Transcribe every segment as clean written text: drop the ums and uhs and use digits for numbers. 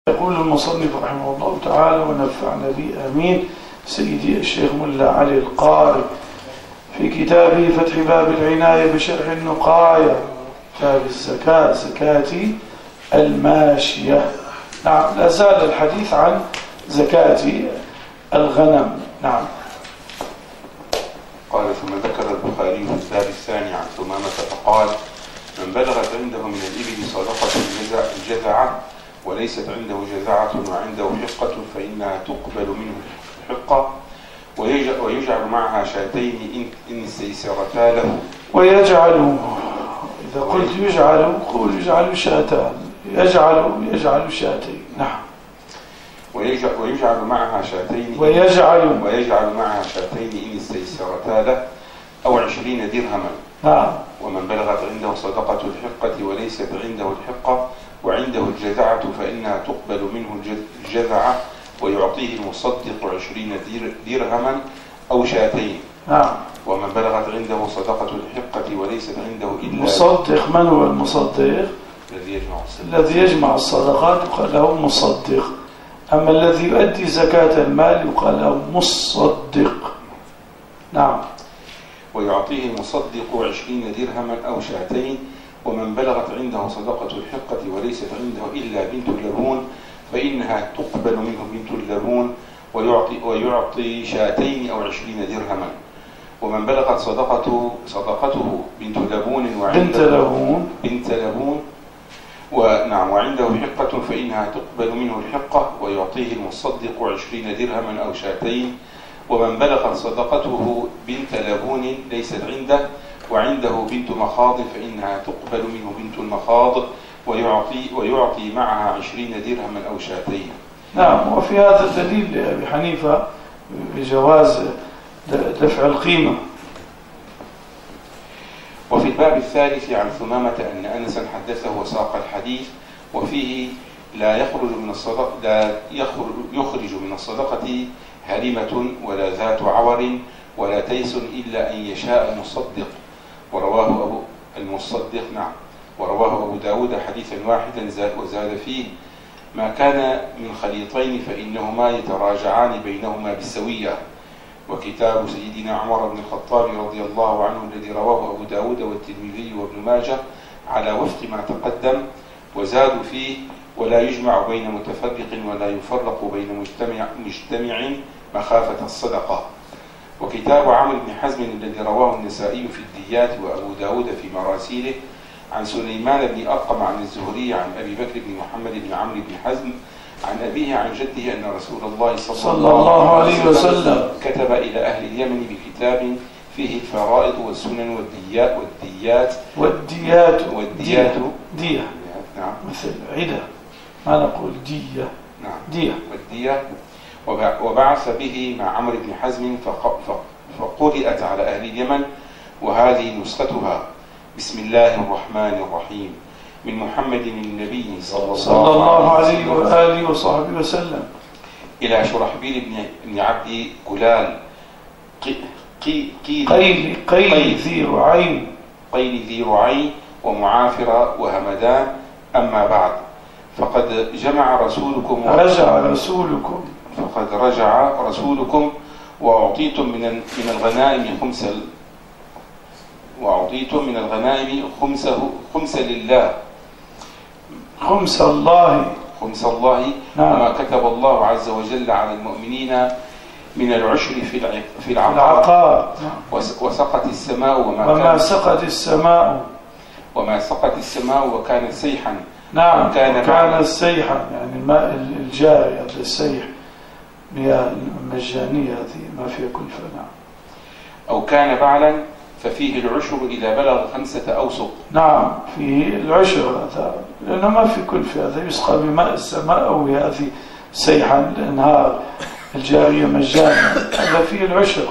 يقول المصنف رحمه الله تعالى ونفعنا به آمين. سيدي الشيخ ملا علي القاري في كتابه فتح باب العناية بشرح النقاية باب الزكاة زكاة الماشية. نعم، لا زال الحديث عن زكاة الغنم. نعم. قال ثم ذكر البخاري في الباب الثاني عن ثمامة فقال: من بلغت عنده من الإبل صدقة الجذعة وليست عنده جذعة وعنده حقة فإنها تقبل منه الحقة ويجعل معها شاتين إن استيسرتا له. ويجعل، إذا قلت يجعل قول يجعل شاتان، يجعل شاتين. نعم. ويجعل معها شاتين إن استيسرتا له أو 20 درهما. نعم. ومن بلغت عنده صدقة الحقة وليست عنده الحقة وعنده الجذعة فإنها تقبل منه الجذعة ويعطيه المصدق 20 درهما أو شاتين. نعم. ومن بلغت عنده صدقة الحقة وليست عنده إلا مصدق. من هو المصدق؟ الذي يجمع الصدقات يقال له مصدق. أما الذي يؤدي زكاة المال يقال له مصدق. نعم. ويعطيه المصدق 20 درهما أو شاتين. ومن بلغت عنده صدقة الحقة وليست عنده إلا بنت اللبون فإنها تقبل منه بنت اللبون ويعطي شاتين أو 20 درهما. ومن بلغت صدقته بنت لبون وعنده حقة فإنها تقبل منه الحقة ويعطيه المصدق 20 درهما أو شاتين. ومن بلغت صدقته بنت لبون ليست عنده وعنده بنت مخاض فإنها تقبل منه بنت المخاض ويعطي معها 20 درهما أو شاتين. نعم. وفي هذا دليل لأبي حنيفة بجواز دفع القيمة. وفي الباب الثالث عن ثمامة أن أنسا حدثه وساق الحديث وفيه لا يخرج من الصدقة هرمة ولا ذات عور ولا تيس إلا أن يشاء المصدق. ورواه أبو داود حديثا واحدا وزاد فيه: ما كان من خليطين فإنهما يتراجعان بينهما بالسوية. وكتاب سيدنا عمر بن الخطاب رضي الله عنه الذي رواه أبو داود والترمذي وابن ماجه على وفق ما تقدم. وزادوا فيه: ولا يجمع بين متفرق ولا يفرق بين مجتمع مخافة الصدقة. وكتاب عمرو بن حزم الذي رواه النسائي في الديات وأبو داود في مراسيله عن سليمان بن أرقم عن الزهري عن أبي بكر بن محمد بن عمرو بن حزم عن أبيه عن جده أن رسول الله صلى الله عليه وسلم كتب إلى أهل اليمن بكتاب فيه الفرائض والسنن والديات دية. نعم. مثل عدة ما نقول دية. نعم. دية والدية. وبعث به مع عمرو بن حزم فقرئت على أهل اليمن وهذه نسختها: بسم الله الرحمن الرحيم من محمد النبي صلى الله عليه وآله وصحبه وسلم إلى شرحبيل بن عبد كلال قيل ذي رعين ومعافر وهمدان. أما بعد فقد رجع رسولكم وأعطيتم من الغنائم خمس لله خمس الله. نعم. وما كتب الله عز وجل على المؤمنين من العشر في العقار. وسقت السماء وما سقت السماء وكانت سيحا. نعم. كان سيحا يعني الماء الجاري، هذا السيح مياه مجانية هذه ما فيها كلفة. نعم. أو كان بعلا ففيه العشر إذا بلغ 5 أوسق. نعم، فيه العشر هذا لأنه ما في كلفة، هذا يسقى بماء السماء أو هذه سيحا الأنهار الجارية مجانا، هذا فيه العشر.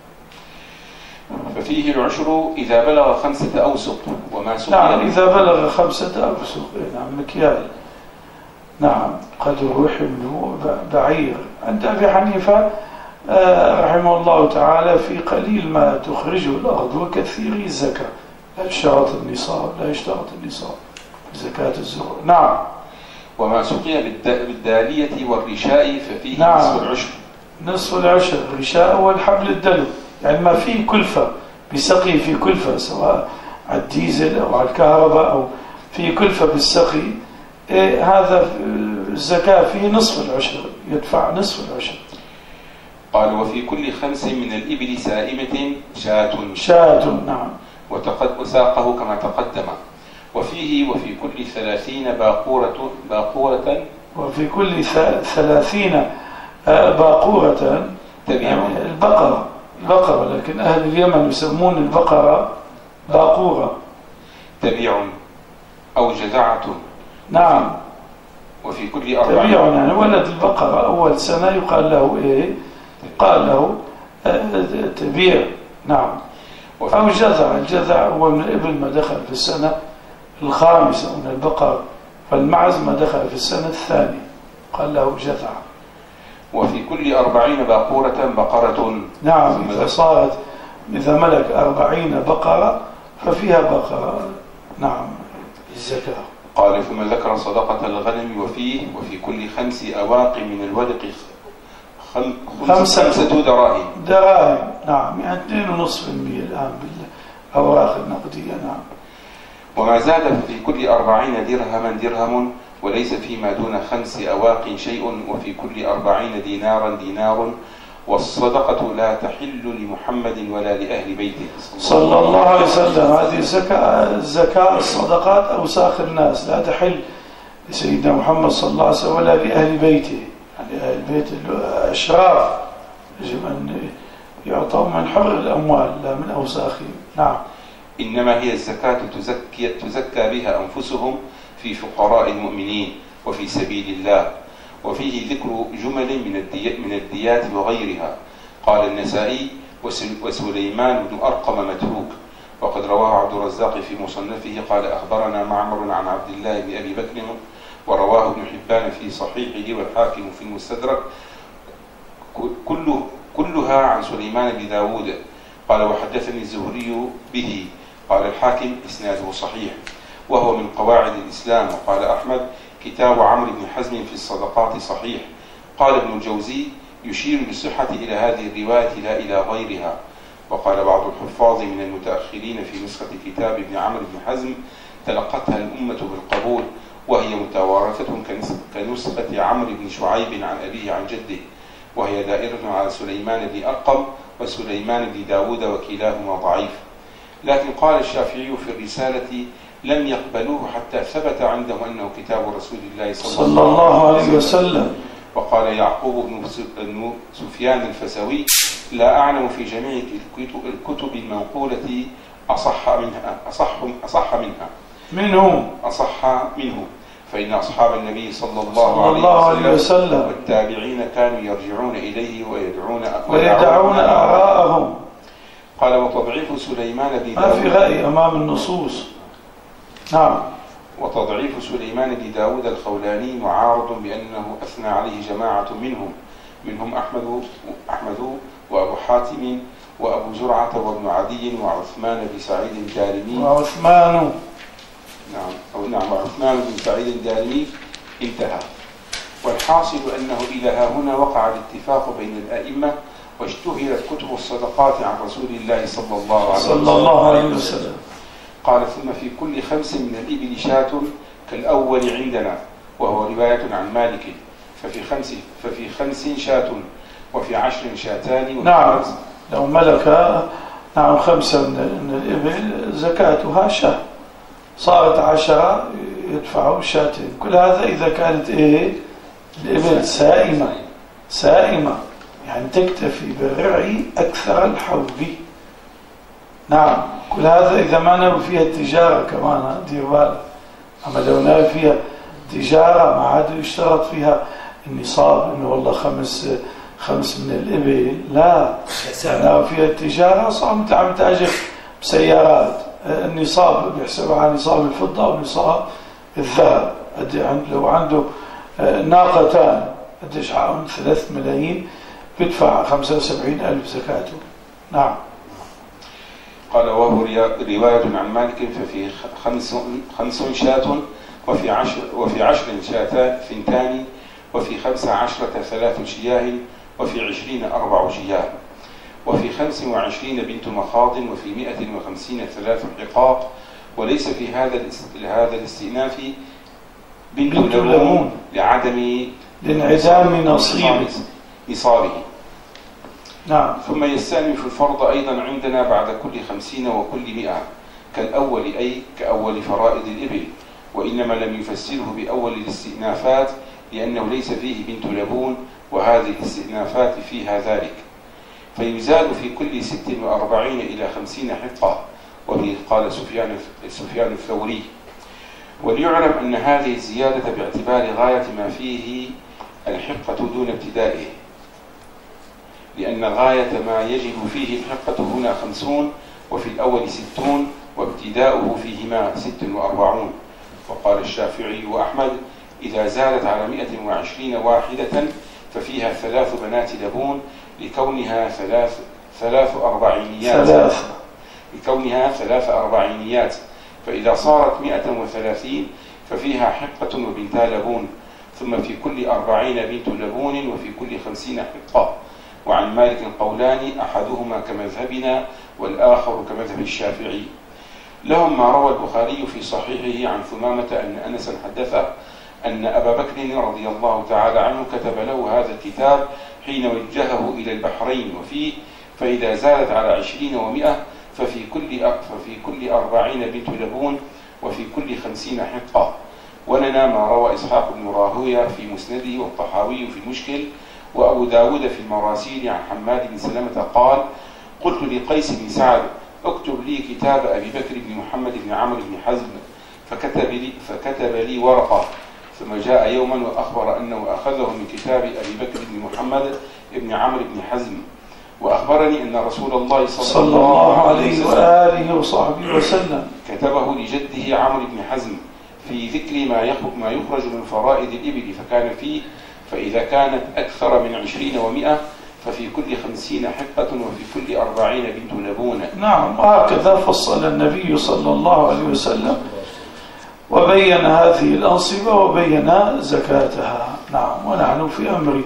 ففيه العشر إذا بلغ 5 أوسق وما سقي. نعم، إذا بلغ 5 أوسق. نعم، مكيال. نعم، قدره حمله بعير. عند أبي حنيفة رحمه الله تعالى في قليل ما تخرجه الأرض وكثير الزكاة. لا يشترط النصاب زكاة الزروع. نعم. وما سقي بالدالية والرشاء ففيه نعم. نصف العشر. نصف العشر. الرشاء هو الحبل الدلو، يعني ما فيه كلفة بسقي، في كلفة سواء على الديزل أو على الكهرباء أو في كلفة بالسقي، هذا الزكاة فيه نصف العشر، يدفع نصف العشر. قال وفي كل 5 من الإبل سائمة شاة. نعم. وساقه كما تقدم. وفيه وفي كل 30 باقورة وفي كل 30 باقورة تبيع. البقرة، لكن أهل اليمن يسمون البقرة باقورة. تبيع أو جذعة. نعم. وفي كل 4 تبيع يعني ولد البقرة أول سنة يقال له إيه؟ قال له تبيع. نعم. أو جذع. الجذع هو من الإبل ما دخل في السنة الخامسة، من البقر فالمعز ما دخل في السنة الثانية قال له جذع. وفي كل 40 باقورة بقرة. نعم. إذا ملك 40 بقرة ففيها بقرة. نعم الزكاة. قال ثم ذكر صدقة الغنم وفي كل 5 أواق من الودق 5 دراهم. نعم، يعني 2.5% الآن بالأوراق النقدية. نعم. وما زاد في كل 40 درهما درهم، وليس فيما دون 5 أواق شيء، وفي كل 40 دينار. والصدقة لا تحل لمحمد ولا لأهل بيته صلى الله عليه وسلم. هذه الزكاة الصدقات أوساخ الناس، لا تحل لسيدنا محمد صلى الله عليه وسلم ولا لأهل بيته، يعني أهل بيت الأشراف يجب أن يعطوا من حر الأموال لا من أوساخهم. نعم. إنما هي الزكاة تزكى بها أنفسهم في فقراء المؤمنين وفي سبيل الله. وفيه ذكر جمل من الديات وغيرها. قال النسائي وسليمان بن أرقم متروك. وقد رواه عبد الرزاق في مصنفه قال أخبرنا معمر عن عبد الله بن أبي بكر، ورواه ابن حبان في صحيحه والحاكم في المستدرك كلها عن سليمان بن داود. قال وحدثني الزهري به. قال الحاكم إسناده صحيح وهو من قواعد الإسلام. وقال أحمد كتاب عمرو بن حزم في الصدقات صحيح. قال ابن الجوزي يشير بالصحة إلى هذه الرواية لا إلى غيرها. وقال بعض الحفاظ من المتأخرين في نسخة كتاب ابن عمرو بن حزم تلقتها الأمة بالقبول، وهي متوارثة كنسخة عمرو بن شعيب عن أبيه عن جده، وهي دائرة على سليمان بن أرقم وسليمان بن داود وكلاهما ضعيف. لكن قال الشافعي في الرسالة لم يقبلوه حتى ثبت عندهم أنه كتاب رسول الله صلى الله عليه وسلم. وقال يعقوب بن سفيان الفسوي لا أعلم في جميع الكتب المنقولة أصح منه فإن أصحاب النبي صلى الله عليه وسلم والتابعين كانوا يرجعون إليه ويدعون آراءهم. قال وتضعيف سليمان بن ما في رأي أمام النصوص. نعم. وتضعيف سليمان بن داود الخولاني معارض بأنه أثنى عليه جماعة منهم أحمد وأبو حاتم وأبو زرعة وابن عدي وعثمان بن سعيد الدارمي وعثمان بن سعيد الدارمي انتهى. والحاصل أنه إلى ها هنا وقع الاتفاق بين الأئمة، واشتهرت كتب الصدقات عن رسول الله صلى الله عليه وسلم. قال ثم في كل 5 من الإبل شاة كالأول عندنا، وهو رواية عن مالك. ففي 5 شاة وفي 10 شاتان. نعم. لو ملك 5 من الإبل زكاتها شاة، صارت 10 يدفعوا شاتين. كل هذا إذا كانت الإبل سائمة يعني تكتفي بالرعي أكثر الحول. نعم. كل هذا إذا ما نوى فيها التجارة كمان دير بالك. أما لو نوى فيها تجارة ما عاد يشترط فيها النصاب إنه والله 5 من الإبل، لا. نوى فيها التجارة صار عم تأجر بسيارات، النصاب بيحسبها على نصاب الفضة أو نصاب الذهب. لو عنده ناقتان قديش عام 3 ملايين بيدفع 75,000 زكاته. نعم. قال وهو رواية عن مالك ففي 5 شاة وفي 10 شاتان ثنتان، وفي 15 3 شياه، وفي 20 4 شياه، وفي 25 بنت مخاض، وفي 150 3 حقاق. وليس في هذا الاستئناف بنت لبون لعدم لانعدام نصابه. نعم. ثم يستأنف الفرض أيضا عندنا بعد كل 50 وكل 100 كالأول، أي كأول فرائض الإبل، وإنما لم يفسره بأول الاستئنافات لأنه ليس فيه بنت لبون، وهذه الاستئنافات فيها ذلك. فيزاد في كل 46 إلى 50 حقة، وبه قال سفيان الثوري. وليعلم أن هذه الزيادة باعتبار غاية ما فيه الحقة دون ابتدائه، لأن غاية ما يجب فيه الحقة هنا 50، وفي الأول 60، وابتداؤه فيهما 46. وقال الشافعي وأحمد: إذا زادت على 120 واحدة ففيها 3 بنات لبون لكونها 3 أربعينيات، فإذا صارت 130 ففيها حقة وبنتا لبون، ثم في كل 40 بنت لبون، وفي كل 50 حقة. وعن مالك قولان، أحدهما كمذهبنا والآخر كمذهب الشافعي. لهم ما روى البخاري في صحيحه عن ثمامة أن أنسا حدثه أن أبا بكر رضي الله تعالى عنه كتب له هذا الكتاب حين وجهه إلى البحرين، وفيه: فإذا زادت على 20 و100 ففي كل 40 بنت لبون، وفي كل 50 حقة. ولنا ما روى إسحاق بن راهويه في مسنده، والطحاوي في المشكل، وأبو داود في المراسيل عن حماد بن سلمة قال: قلت لقيس بن سعد: اكتب لي كتاب أبي بكر بن محمد بن عمرو بن حزم، فكتب لي ورقة. ثم جاء يوما وأخبر أنه أخذه من كتاب أبي بكر بن محمد بن عمرو بن حزم، وأخبرني أن رسول الله صلى الله عليه وآله وصحبه وسلم كتبه لجده عمرو بن حزم في ذكر ما يخرج من فرائض الإبل، فكان فيه: فإذا كانت أكثر من 20 و100 ففي كل 50 حقة، وفي كل 40 بنت لبون. نعم. وهكذا فصل النبي صلى الله عليه وسلم وبين هذه الأنصبة وبين زكاتها. نعم. ونحن في أمر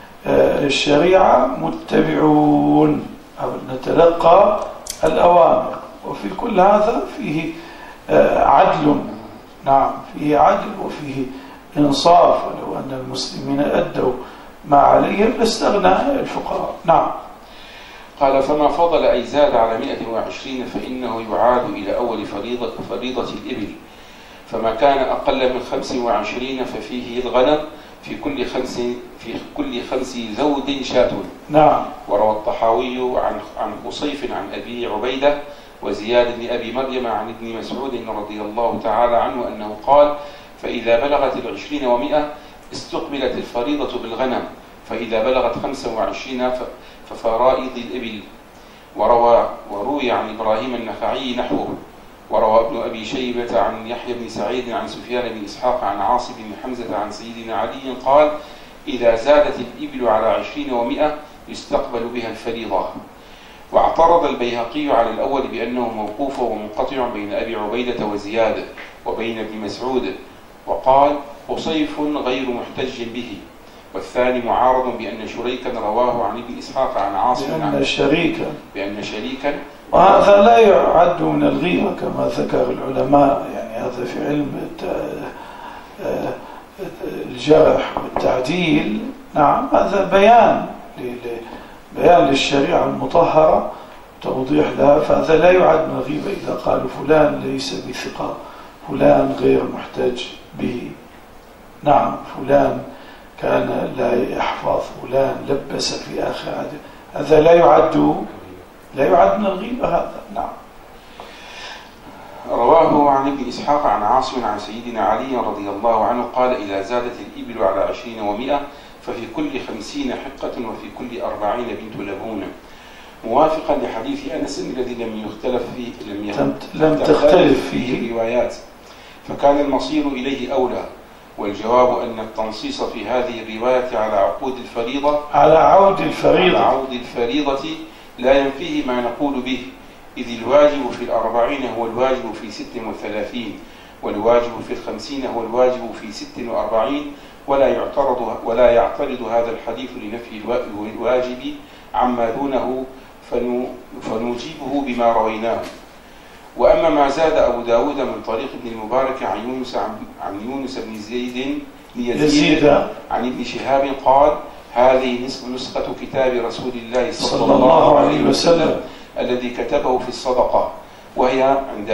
الشريعة متبعون، أو نتلقى الأوامر، وفي كل هذا فيه عدل. نعم، فيه عدل وفيه إنصاف، ولو أن المسلمين أدوا ما عليهم لاستغنى الفقراء. نعم. قال: فما فضل أي زاد على 120 فإنه يعاد إلى أول فريضة الإبل، فما كان أقل من 25 ففيه الغنم في كل 5 ذود شاة. نعم. وروى الطحاوي عن قصيف عن أبي عبيدة وزياد بن أبي مريم عن ابن مسعود رضي الله تعالى عنه أنه قال: فإذا بلغت 20 و100 استقبلت الفريضة بالغنم، فإذا بلغت 25 ففرائض الإبل. وروي عن إبراهيم النخعي نحوه. وروى ابن أبي شيبة عن يحيى بن سعيد عن سفيان بن إسحاق عن عاصم بن حمزة عن سيدنا علي قال: إذا زادت الإبل على 20 و100 يستقبل بها الفريضة. واعترض البيهقي على الأول بأنه موقوف ومنقطع بين أبي عبيدة وزياد وبين ابن مسعود، وقال: قصيف غير محتج به. والثاني معارض بأن شريكا رواه عن ابن إسحاق عن عاصم بأن شريكا، وهذا لا يعد من الغيبة كما ذكر العلماء. يعني هذا في علم الجرح والتعديل. نعم، هذا بيان للشريعة المطهرة، توضيح لها، فهذا لا يعد من الغيبة إذا قالوا فلان ليس بثقة، فلان غير محتج به. نعم، فلان كان لا يحفظ، فلان لبس في آخر عهده، هذا لا يعد من الغيبة هذا. نعم. رواه عن ابن إسحاق عن عاصم عن سيدنا علي رضي الله عنه قال: إذا زادت الإبل على 20 و100 ففي كل 50 حقة، وفي كل 40 بنت لبون، موافقا لحديث أنس الذي لم تختلف فيه الروايات، فكان المصير إليه أولى. والجواب أن التنصيص في هذه الرواية على عود الفريضة لا ينفيه ما نقول به، إذ الواجب في 40 هو الواجب في 36، والواجب في 50 هو الواجب في 46 ولا يعترض هذا الحديث لنفي الواجب عما دونه فنوجبه بما رويناه. وأما ما زاد أبو داود من طريق ابن المبارك عن يونس بن زيد يزيد عن ابن شهاب قال: هذه نسخة كتاب رسول الله صلى الله عليه وسلم الذي كتبه في الصدقة، وهي عند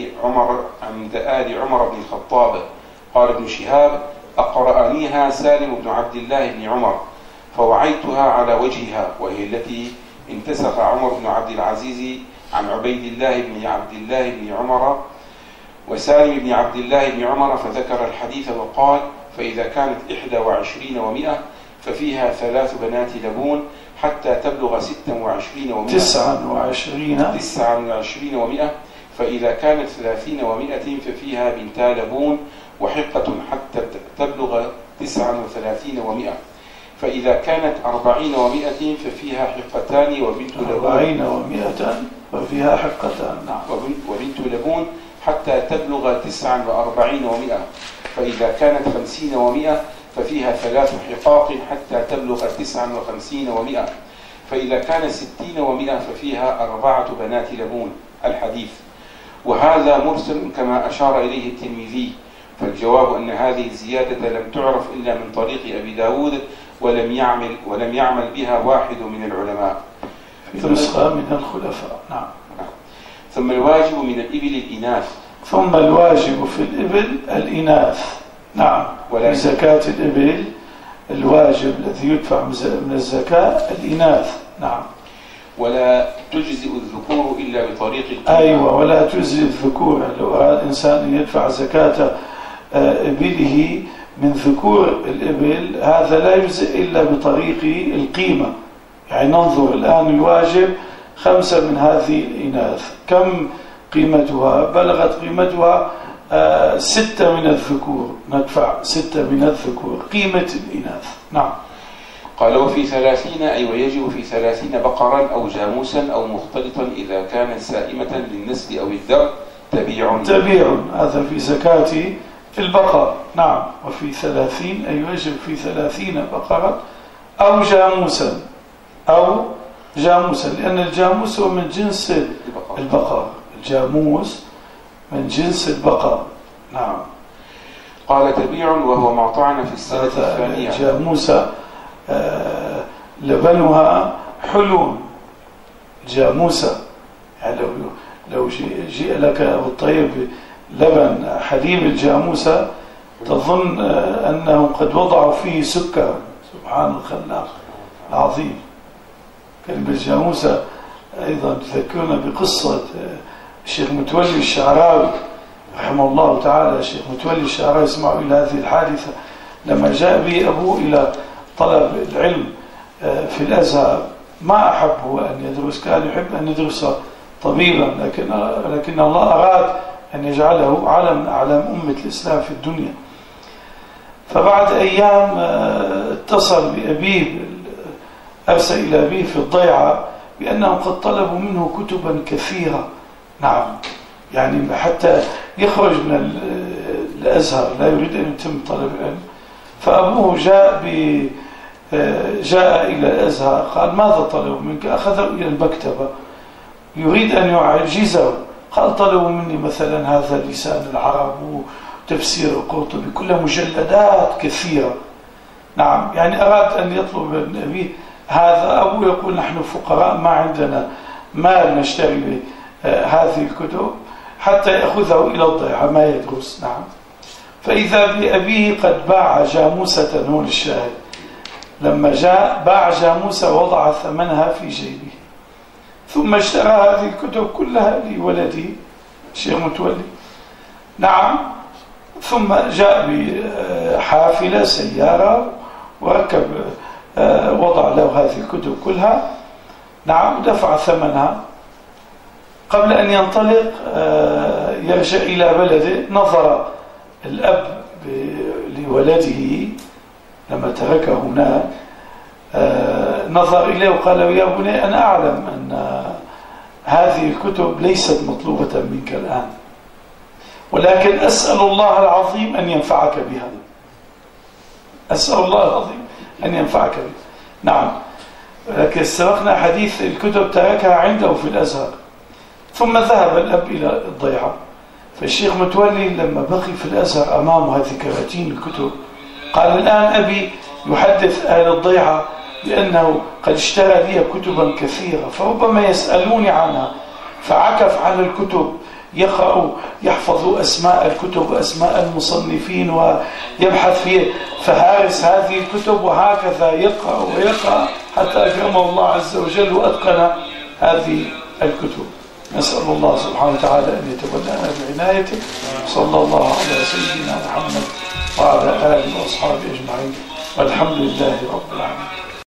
آل عمر بن الخطاب. قال ابن شهاب: أقرأنيها سالم بن عبد الله بن عمر فوعيتها على وجهها، وهي التي انتسخ عمر بن عبد العزيز عن عبيد الله بن عبد الله بن عمر وسالم بن عبد الله بن عمر، فذكر الحديث وقال: فإذا كانت 21 و100 ففيها 3 بنات لبون حتى تبلغ 26 و100 29 و100، فإذا كانت 30 و100 ففيها بنتا لبون وحقة حتى تبلغ 39 و100، فإذا كانت 40 و100 ففيها حقتان وبنت لبون 40 و100 ففيها حقتان، نعم، وبنت لبون حتى تبلغ 49 و100، فإذا كانت 50 و100 ففيها 3 حقاق حتى تبلغ 59 و100، فإذا كانت 60 و100 ففيها 4 بنات لبون. الحديث. وهذا مرسل كما أشار إليه الترمذي، فالجواب أن هذه الزيادة لم تعرف إلا من طريق أبي داود ولم يعمل بها واحد من العلماء في نسخة من الخلفاء. نعم. ثم الواجب من الإبل الإناث. ثم الواجب في الإبل الإناث. نعم. في زكاة الإبل الواجب الذي يدفع من الزكاة الإناث. نعم. ولا تجزئ الذكور إلا بطريق القيمة. أيوة، ولا تجزئ الذكور. لو أراد إنسان أن يدفع زكاة إبله من ذكور الإبل هذا لا يجزئ إلا بطريق القيمة. يعني ننظر الآن الواجب 5 من هذه الإناث، كم قيمتها؟ بلغت قيمتها 6 من الذكور، ندفع 6 من الذكور قيمة الإناث. نعم. قال: وفي 30 أي ويجب في 30 بقرا أو جاموسا أو مختلطا إذا كانت سائمة للنسل أو الذر تبيع. هذا في زكاة البقر. نعم. وفي 30 أي ويجب في 30 بقرا أو جاموسا لأن الجاموس هو من جنس البقر. الجاموس من جنس البقر. نعم. قال: تبيع وهو ما طعن في السنة الثانية. الجاموسة لبنها حلو. جاموسة يعني لو جاء لك أبو الطيب لبن حليب الجاموسة تظن أنهم قد وضعوا فيه سكر. سبحان الخلاق العظيم. كلمة الجاموسة أيضا تذكرنا بقصة الشيخ متولي الشعراوي رحمه الله تعالى. الشيخ متولي الشعراوي اسمعوا إلى هذه الحادثة لما جاء به أبوه إلى طلب العلم في الأزهر. ما أحبه أن يدرس، كان يحب أن يدرس طبيبا، لكن الله أراد أن يجعله علم من أعلام أمة الإسلام في الدنيا. فبعد أيام اتصل بأبيه، أرسل إلى أبيه في الضيعة بأنهم قد طلبوا منه كتبا كثيرة. نعم. يعني حتى يخرج من الأزهر لا يريد أن يتم طلب العلم. فأبوه جاء إلى الأزهر قال: ماذا طلبوا منك؟ أخذوا إلى المكتبة يريد أن يعجزه. قال: طلبوا مني مثلا هذا لسان العرب وتفسير القرطبي، كلها مجلدات كثيرة. نعم. يعني أراد أن يطلب من أبيه هذا. أبوه يقول: نحن فقراء ما عندنا مال نشتري هذه الكتب حتى يأخذه إلى الضيعة ما يدرس. نعم. فإذا بأبيه قد باع جاموسة. هون الشاهد، لما جاء باع جاموسة وضع ثمنها في جيبه، ثم اشترى هذه الكتب كلها لولده الشيخ متولي. نعم. ثم جاء بحافلة سيارة وركب، وضع له هذه الكتب كلها. نعم. دفع ثمنها. قبل أن ينطلق يرجع إلى بلده، نظر الأب لولده لما تركه هناك، نظر إليه وقال له: يا بني أنا أعلم أن هذه الكتب ليست مطلوبة منك الآن، ولكن أسأل الله العظيم أن ينفعك بها. أسأل الله العظيم أن ينفعك بها. نعم. لكن سبقنا حديث الكتب تركها عنده في الأزهر، ثم ذهب الأب إلى الضيعة. فالشيخ متولي لما بقي في الأزهر أمامه هذه كراتين الكتب قال الآن أبي يحدث أهل الضيعة بأنه قد اشترى لي كتبا كثيرة فربما يسألوني عنها، فعكف على الكتب، يقرأ يحفظ أسماء الكتب وأسماء المصنفين ويبحث فيه، فهارس هذه الكتب، وهكذا يقرأ ويقرأ حتى أكرمه الله عز وجل وأتقن هذه الكتب. نسأل الله سبحانه وتعالى أن يتولانا بعنايته. صلى الله على سيدنا محمد وعلى آله وأصحابه أجمعين، والحمد لله رب العالمين.